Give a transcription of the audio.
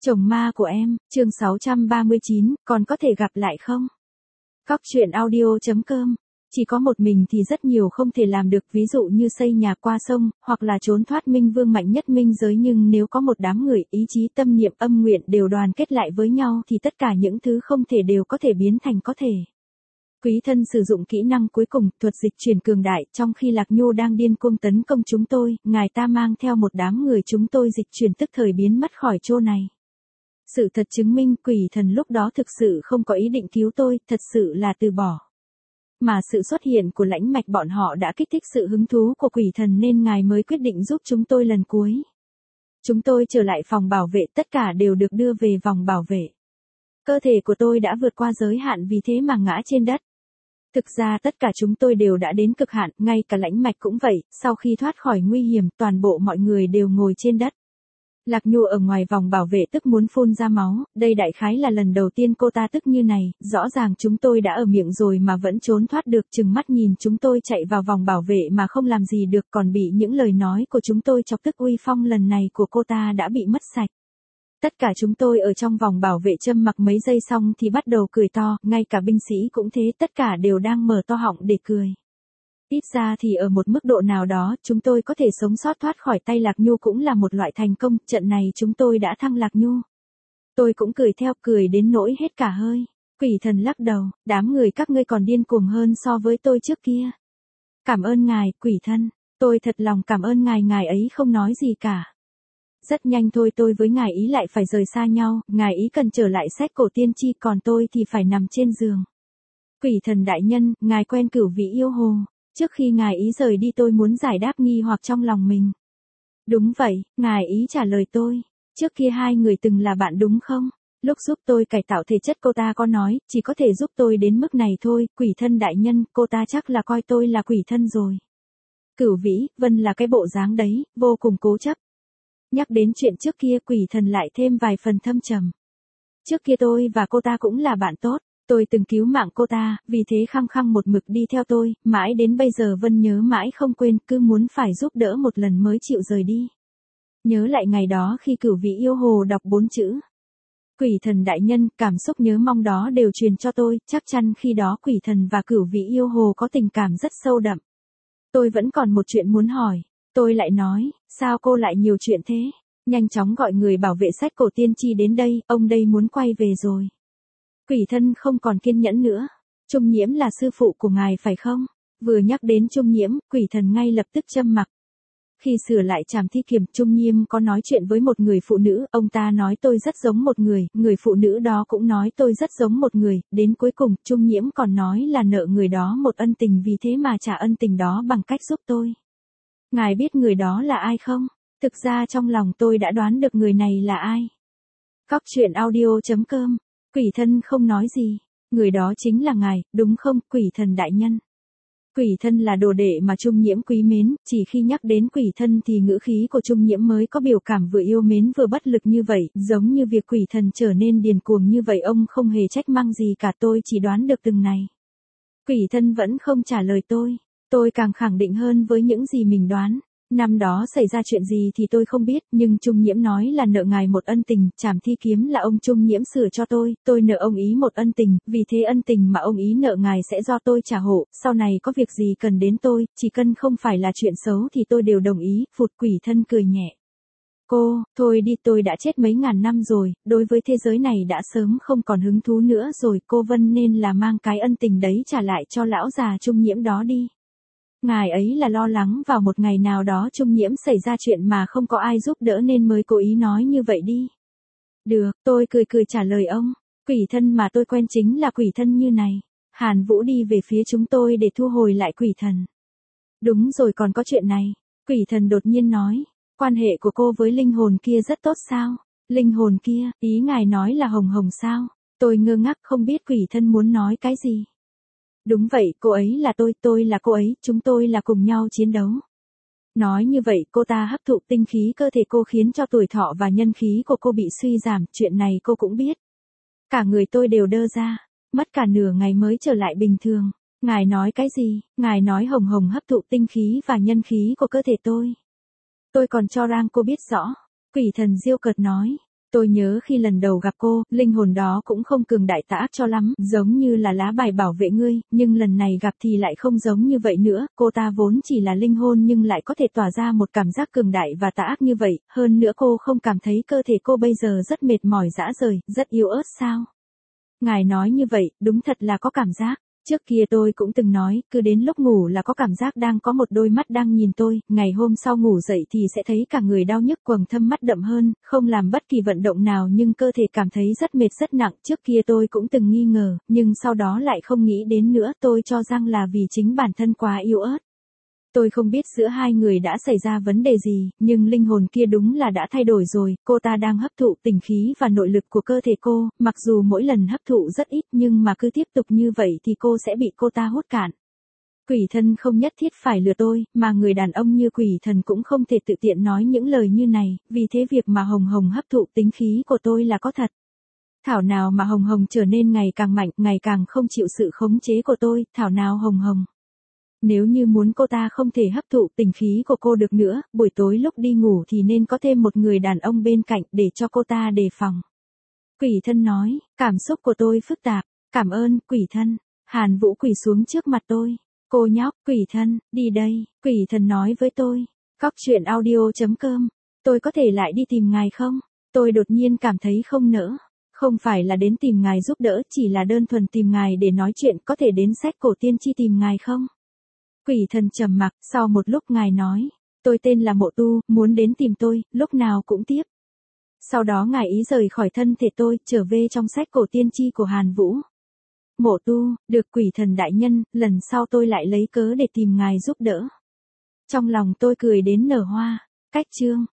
Chồng ma của em, chương 639, còn có thể gặp lại không? Góc truyện audio.com. Chỉ có một mình thì rất nhiều không thể làm được, ví dụ như xây nhà qua sông, hoặc là trốn thoát minh vương mạnh nhất minh giới, nhưng nếu có một đám người, ý chí tâm niệm âm nguyện đều đoàn kết lại với nhau thì tất cả những thứ không thể đều có thể biến thành có thể. Quý thân sử dụng kỹ năng cuối cùng, thuật dịch chuyển cường đại, trong khi Lạc Nhu đang điên cuồng tấn công chúng tôi, ngài ta mang theo một đám người chúng tôi dịch chuyển tức thời biến mất khỏi chỗ này. Sự thật chứng minh quỷ thần lúc đó thực sự không có ý định cứu tôi, thật sự là từ bỏ. Mà sự xuất hiện của lãnh mạch bọn họ đã kích thích sự hứng thú của quỷ thần nên ngài mới quyết định giúp chúng tôi lần cuối. Chúng tôi trở lại phòng bảo vệ, tất cả đều được đưa về vòng bảo vệ. Cơ thể của tôi đã vượt qua giới hạn vì thế mà ngã trên đất. Thực ra tất cả chúng tôi đều đã đến cực hạn, ngay cả lãnh mạch cũng vậy, sau khi thoát khỏi nguy hiểm toàn bộ mọi người đều ngồi trên đất. Lạc Nhu ở ngoài vòng bảo vệ tức muốn phun ra máu, đây đại khái là lần đầu tiên cô ta tức như này, rõ ràng chúng tôi đã ở miệng rồi mà vẫn trốn thoát được, chừng mắt nhìn chúng tôi chạy vào vòng bảo vệ mà không làm gì được, còn bị những lời nói của chúng tôi chọc tức. Uy phong lần này của cô ta đã bị mất sạch. Tất cả chúng tôi ở trong vòng bảo vệ châm mặc mấy giây xong thì bắt đầu cười to, ngay cả binh sĩ cũng thế, tất cả đều đang mở to họng để cười. Ít ra thì ở một mức độ nào đó, chúng tôi có thể sống sót thoát khỏi tay Lạc Nhu cũng là một loại thành công, trận này chúng tôi đã thăng Lạc Nhu. Tôi cũng cười theo, cười đến nỗi hết cả hơi. Quỷ thần lắc đầu, đám người các ngươi còn điên cuồng hơn so với tôi trước kia. Cảm ơn ngài, quỷ thân, tôi thật lòng cảm ơn ngài, ngài ấy không nói gì cả. Rất nhanh thôi tôi với ngài ý lại phải rời xa nhau, ngài ý cần trở lại sách cổ tiên tri, còn tôi thì phải nằm trên giường. Quỷ thần đại nhân, ngài quen Cửu Vĩ Yêu Hồ. Trước khi ngài ý rời đi tôi muốn giải đáp nghi hoặc trong lòng mình. Đúng vậy, ngài ý trả lời tôi. Trước kia hai người từng là bạn đúng không? Lúc giúp tôi cải tạo thể chất cô ta có nói, chỉ có thể giúp tôi đến mức này thôi, quỷ thân đại nhân, cô ta chắc là coi tôi là quỷ thân rồi. Cửu Vĩ, Vân là cái bộ dáng đấy, vô cùng cố chấp. Nhắc đến chuyện trước kia quỷ thần lại thêm vài phần thâm trầm. Trước kia tôi và cô ta cũng là bạn tốt. Tôi từng cứu mạng cô ta, vì thế khăng khăng một mực đi theo tôi, mãi đến bây giờ Vân nhớ mãi không quên, cứ muốn phải giúp đỡ một lần mới chịu rời đi. Nhớ lại ngày đó khi Cửu Vĩ Yêu Hồ đọc 4 chữ. Quỷ thần đại nhân, cảm xúc nhớ mong đó đều truyền cho tôi, chắc chắn khi đó quỷ thần và Cửu Vĩ Yêu Hồ có tình cảm rất sâu đậm. Tôi vẫn còn một chuyện muốn hỏi. Tôi lại nói, sao cô lại nhiều chuyện thế? Nhanh chóng gọi người bảo vệ sách cổ tiên tri đến đây, ông đây muốn quay về rồi. Quỷ thân không còn kiên nhẫn nữa. Trung Nhiễm là sư phụ của ngài phải không? Vừa nhắc đến Trung Nhiễm, quỷ thần ngay lập tức châm mặc. Khi sửa lại trảm thi kiểm, Trung Nhiễm có nói chuyện với một người phụ nữ, ông ta nói tôi rất giống một người phụ nữ đó cũng nói tôi rất giống một người, đến cuối cùng, Trung Nhiễm còn nói là nợ người đó một ân tình vì thế mà trả ân tình đó bằng cách giúp tôi. Ngài biết người đó là ai không? Thực ra trong lòng tôi đã đoán được người này là ai. Góc truyện audio.com. Quỷ thân không nói gì. Người đó chính là ngài, đúng không, quỷ thần đại nhân? Quỷ thân là đồ đệ mà Trung Nhiễm quý mến, chỉ khi nhắc đến quỷ thân thì ngữ khí của Trung Nhiễm mới có biểu cảm vừa yêu mến vừa bất lực như vậy, giống như việc quỷ thần trở nên điên cuồng như vậy ông không hề trách mắng gì cả, tôi chỉ đoán được từng này. Quỷ thân vẫn không trả lời tôi càng khẳng định hơn với những gì mình đoán. Năm đó xảy ra chuyện gì thì tôi không biết, nhưng Trung Nhiễm nói là nợ ngài một ân tình, trảm thi kiếm là ông Trung Nhiễm sửa cho tôi nợ ông ý một ân tình, vì thế ân tình mà ông ý nợ ngài sẽ do tôi trả hộ, sau này có việc gì cần đến tôi, chỉ cần không phải là chuyện xấu thì tôi đều đồng ý, phụt quỷ thân cười nhẹ. Cô, thôi đi, tôi đã chết mấy ngàn năm rồi, đối với thế giới này đã sớm không còn hứng thú nữa rồi, cô Vân nên là mang cái ân tình đấy trả lại cho lão già Trung Nhiễm đó đi. Ngài ấy là lo lắng vào một ngày nào đó Trung Nhiễm xảy ra chuyện mà không có ai giúp đỡ nên mới cố ý nói như vậy đi. Được, tôi cười trả lời ông. Quỷ thân mà tôi quen chính là quỷ thân như này. Hàn Vũ đi về phía chúng tôi để thu hồi lại quỷ thần. Đúng rồi, còn có chuyện này. Quỷ thần đột nhiên nói. Quan hệ của cô với linh hồn kia rất tốt sao? Linh hồn kia, ý ngài nói là Hồng Hồng sao? Tôi ngơ ngác không biết quỷ thân muốn nói cái gì. Đúng vậy, cô ấy là tôi là cô ấy, chúng tôi là cùng nhau chiến đấu. Nói như vậy, cô ta hấp thụ tinh khí cơ thể cô khiến cho tuổi thọ và nhân khí của cô bị suy giảm, chuyện này cô cũng biết. Cả người tôi đều đơ ra, mất cả nửa ngày mới trở lại bình thường. Ngài nói cái gì? Ngài nói Hồng Hồng hấp thụ tinh khí và nhân khí của cơ thể tôi. Tôi còn cho rằng cô biết rõ. Quỷ thần diêu cợt nói. Tôi nhớ khi lần đầu gặp cô, linh hồn đó cũng không cường đại tà ác cho lắm, giống như là lá bài bảo vệ ngươi, nhưng lần này gặp thì lại không giống như vậy nữa, cô ta vốn chỉ là linh hồn nhưng lại có thể tỏa ra một cảm giác cường đại và tà ác như vậy, hơn nữa cô không cảm thấy cơ thể cô bây giờ rất mệt mỏi rã rời, rất yếu ớt sao? Ngài nói như vậy, đúng thật là có cảm giác. Trước kia tôi cũng từng nói, cứ đến lúc ngủ là có cảm giác đang có một đôi mắt đang nhìn tôi, ngày hôm sau ngủ dậy thì sẽ thấy cả người đau nhức quầng thâm mắt đậm hơn, không làm bất kỳ vận động nào nhưng cơ thể cảm thấy rất mệt rất nặng. Trước kia tôi cũng từng nghi ngờ, nhưng sau đó lại không nghĩ đến nữa, tôi cho rằng là vì chính bản thân quá yếu ớt. Tôi không biết giữa hai người đã xảy ra vấn đề gì, nhưng linh hồn kia đúng là đã thay đổi rồi, cô ta đang hấp thụ tình khí và nội lực của cơ thể cô, mặc dù mỗi lần hấp thụ rất ít nhưng mà cứ tiếp tục như vậy thì cô sẽ bị cô ta hút cạn. Quỷ thân không nhất thiết phải lừa tôi, mà người đàn ông như quỷ thần cũng không thể tự tiện nói những lời như này, vì thế việc mà Hồng Hồng hấp thụ tính khí của tôi là có thật. Thảo nào mà Hồng Hồng trở nên ngày càng mạnh, ngày càng không chịu sự khống chế của tôi, thảo nào Hồng Hồng. Nếu như muốn cô ta không thể hấp thụ tình khí của cô được nữa, buổi tối lúc đi ngủ thì nên có thêm một người đàn ông bên cạnh để cho cô ta đề phòng. Quỷ thân nói, cảm xúc của tôi phức tạp, cảm ơn, quỷ thân. Hàn Vũ quỳ xuống trước mặt tôi. Cô nhóc, quỷ thân, đi đây, quỷ thần nói với tôi. Cóc truyện audio.com, tôi có thể lại đi tìm ngài không? Tôi đột nhiên cảm thấy không nỡ. Không phải là đến tìm ngài giúp đỡ, chỉ là đơn thuần tìm ngài để nói chuyện, có thể đến sách cổ tiên tri tìm ngài không? Quỷ thần trầm mặc, sau một lúc ngài nói, tôi tên là Mộ Tu, muốn đến tìm tôi, lúc nào cũng tiếp. Sau đó ngài ý rời khỏi thân thể tôi, trở về trong sách cổ tiên tri của Hàn Vũ. Mộ Tu, được quỷ thần đại nhân, lần sau tôi lại lấy cớ để tìm ngài giúp đỡ. Trong lòng tôi cười đến nở hoa. Cách chương